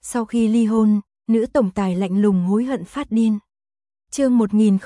Sau khi ly hôn, nữ tổng tài lạnh lùng hối hận phát điên. Chương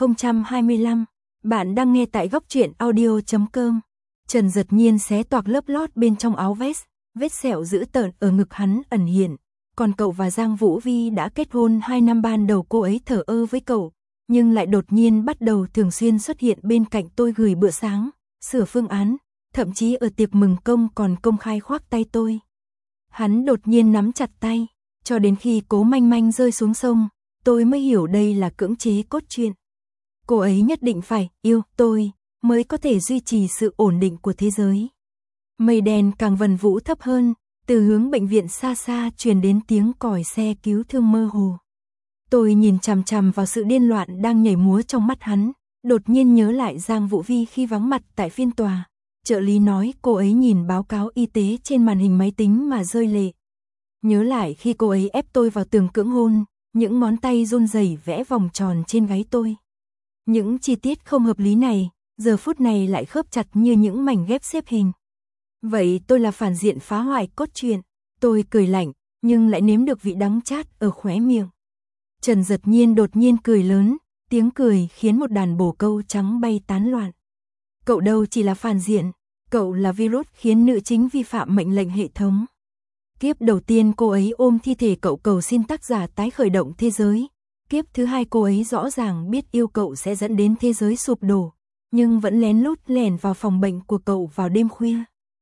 1025, bạn đang nghe tại góc truyện audio.com. Trần Dật Nhiên xé toạc lớp lót bên trong áo vest, vết sẹo dữ tợn ở ngực hắn ẩn hiện. Còn cậu và Giang Vũ Vi đã kết hôn 2 năm, ban đầu cô ấy thờ ơ với cậu, nhưng lại đột nhiên bắt đầu thường xuyên xuất hiện bên cạnh tôi, gửi bữa sáng, sửa phương án, thậm chí ở tiệc mừng công còn công khai khoác tay tôi. Hắn đột nhiên nắm chặt tay, cho đến khi Cố Manh Manh rơi xuống sông, tôi mới hiểu đây là cưỡng chế cốt truyện. Cô ấy nhất định phải yêu tôi mới có thể duy trì sự ổn định của thế giới. Mây đen càng vần vũ thấp hơn, từ hướng bệnh viện xa xa truyền đến tiếng còi xe cứu thương mơ hồ. Tôi nhìn chằm chằm vào sự điên loạn đang nhảy múa trong mắt hắn, đột nhiên nhớ lại Giang Vũ Vi khi vắng mặt tại phiên tòa. Trợ lý nói cô ấy nhìn báo cáo y tế trên màn hình máy tính mà rơi lệ. Nhớ lại khi cô ấy ép tôi vào tường cưỡng hôn, những ngón tay run rẩy vẽ vòng tròn trên gáy tôi. Những chi tiết không hợp lý này, giờ phút này lại khớp chặt như những mảnh ghép xếp hình. Vậy tôi là phản diện phá hoại cốt truyện. Tôi cười lạnh, nhưng lại nếm được vị đắng chát ở khóe miệng. Trần Dật Nhiên đột nhiên cười lớn, tiếng cười khiến một đàn bồ câu trắng bay tán loạn. Cậu đâu chỉ là phản diện, cậu là virus khiến nữ chính vi phạm mệnh lệnh hệ thống. Kiếp đầu tiên cô ấy ôm thi thể cậu cầu xin tác giả tái khởi động thế giới. Kiếp thứ hai cô ấy rõ ràng biết yêu cậu sẽ dẫn đến thế giới sụp đổ, nhưng vẫn lén lút lẻn vào phòng bệnh của cậu vào đêm khuya.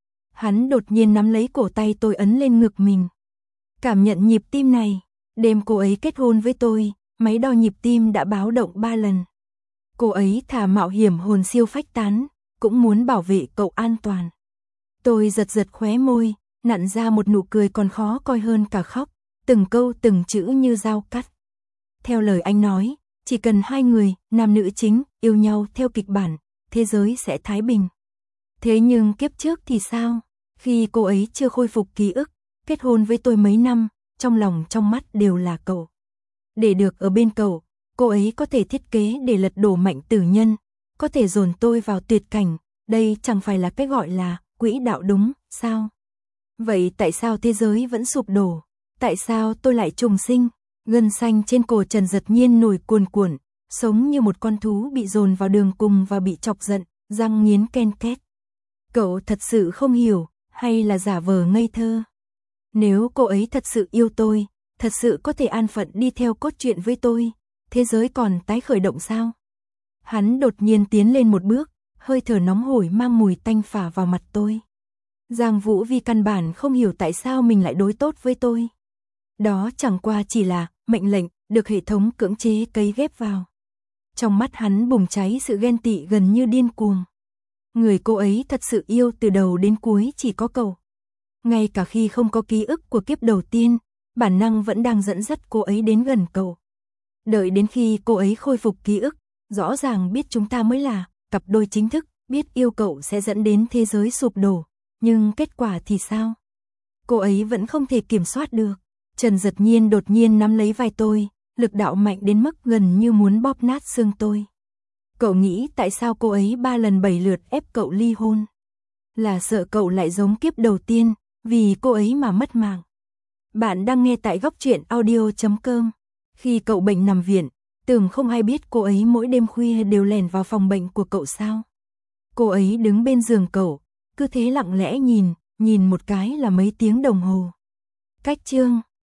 Hắn đột nhiên nắm lấy cổ tay tôi, ấn lên ngực mình. Cảm nhận nhịp tim này, đêm cô ấy kết hôn với tôi, máy đo nhịp tim đã báo động 3 lần. Cô ấy thà mạo hiểm hồn siêu phách tán, cũng muốn bảo vệ cậu an toàn. Tôi giật giật khóe môi, nặn ra một nụ cười còn khó coi hơn cả khóc, từng câu từng chữ như dao cắt. Theo lời anh nói, chỉ cần hai người, nam nữ chính, yêu nhau theo kịch bản, thế giới sẽ thái bình. Thế nhưng kiếp trước thì sao? Khi cô ấy chưa khôi phục ký ức, kết hôn với tôi mấy năm, trong lòng trong mắt đều là cậu. Để được ở bên cậu, cô ấy có thể thiết kế để lật đổ Mạnh Tử Nhân, có thể dồn tôi vào tuyệt cảnh, đây chẳng phải là cái gọi là quỹ đạo đúng, sao? Vậy tại sao thế giới vẫn sụp đổ? Tại sao tôi lại trùng sinh? Gân xanh trên cổ Trần Dật Nhiên nổi cuồn cuộn, sống như một con thú bị dồn vào đường cùng và bị chọc giận, răng nghiến ken két. Cậu thật sự không hiểu, hay là giả vờ ngây thơ? Nếu cô ấy thật sự yêu tôi, thật sự có thể an phận đi theo cốt truyện với tôi, thế giới còn tái khởi động sao? Hắn đột nhiên tiến lên một bước, hơi thở nóng hổi mang mùi tanh phả vào mặt tôi. Giang Vũ Vi căn bản không hiểu tại sao mình lại đối tốt với tôi. Đó chẳng qua chỉ là mệnh lệnh được hệ thống cưỡng chế cấy ghép vào. Trong mắt hắn bùng cháy sự ghen tị gần như điên cuồng. Người cô ấy thật sự yêu từ đầu đến cuối chỉ có cậu. Ngay cả khi không có ký ức của kiếp đầu tiên, bản năng vẫn đang dẫn dắt cô ấy đến gần cậu. Đợi đến khi cô ấy khôi phục ký ức, rõ ràng biết chúng ta mới là cặp đôi chính thức, biết yêu cậu sẽ dẫn đến thế giới sụp đổ. Nhưng kết quả thì sao? Cô ấy vẫn không thể kiểm soát được. Trần Dật Nhiên đột nhiên nắm lấy vai tôi, lực đạo mạnh đến mức gần như muốn bóp nát xương tôi. Cậu nghĩ tại sao cô ấy 3 lần 7 lượt ép cậu ly hôn? Là sợ cậu lại giống kiếp đầu tiên, vì cô ấy mà mất mạng. Bạn đang nghe tại góc truyện audio.com. Khi cậu bệnh nằm viện, tưởng không ai biết cô ấy mỗi đêm khuya đều lẻn vào phòng bệnh của cậu sao? Cô ấy đứng bên giường cậu, cứ thế lặng lẽ nhìn một cái là mấy tiếng đồng hồ. Cách chương